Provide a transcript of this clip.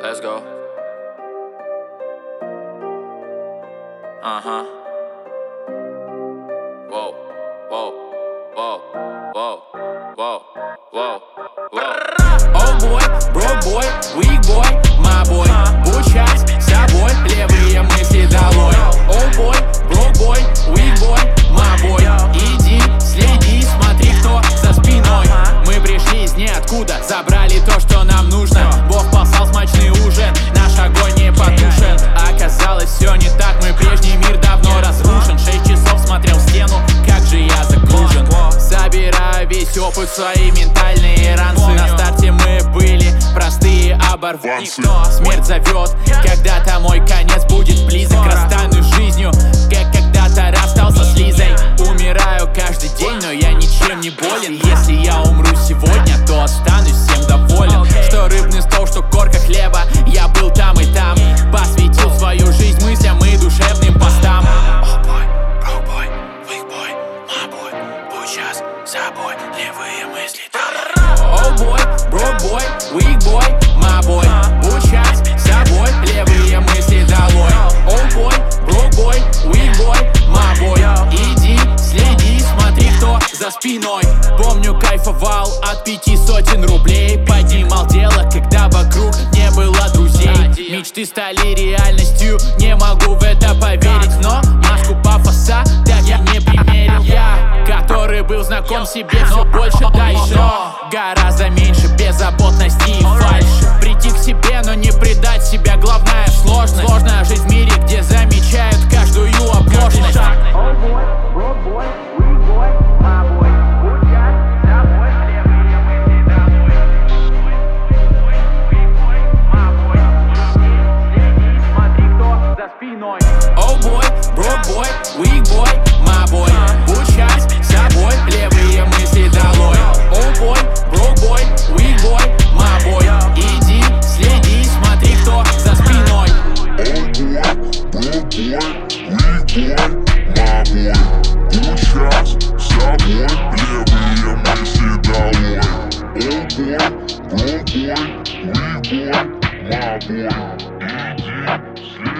Let's go. Whoa, whoa, whoa, whoa, whoa, whoa, whoa. Oh boy, bro boy, weak boy, my boy. Будь сейчас собой, левые мысли долой. Oh boy, bro boy, weak boy, my boy. Иди, следи, смотри, кто за спиной. Мы пришли из ниоткуда, забрали то, что нам нужно. Бог послал смачный ужин, наш огонь не потушен. Оказалось, все не так, мы прежний мир давно разрушен. 6 часов смотрел в стену, как же я загружен. Собираю весь опыт, свои ментальные ранцы. На старте мы были простые оборванцы. Смерть зовет, когда-то мой конец будет близок. Расстанусь с жизнью, как когда-то расстался с Лизой. Умираю каждый день, но я ничем не болен. Если я умру сегодня, то останусь всем доволен. Что рыбный стол, что корка хлеба, я был там и там. Посвятил свою жизнь мыслям и душевным постам. Oh boy, bro boy, weak boy, my boy. Будь сейчас собой, левые мысли долой. Oh boy, bro boy, weak boy, my boy. Будь сейчас собой, левые мысли долой. Oh boy, bro boy, weak boy, my boy. Иди, следи, смотри, кто за спиной. Помню, кайфовал от 500 рублей. Поднимал дело, когда вокруг не было друзей. Мечты стали реальностью, не могу в это поверить. Но маску пафоса так я не примерил. Я, который был знаком себе все больше дальше. Но гораздо меньше беззаботности и фальши. Прийти к себе, но не предать себя, главная сложность. Сложно жить в мире, где замечают каждую оплошность. Oh boy, bro boy, weak boy, my boy. Будь сейчас собой, левые мысли долой. Oh boy, bro boy, weak boy, my boy. Иди, следи, смотри, кто за спиной. Oh boy, bro boy, weak boy, my boy. Будь сейчас собой, левые мысли долой. Oh boy, bro boy, weak boy, my boy. Иди,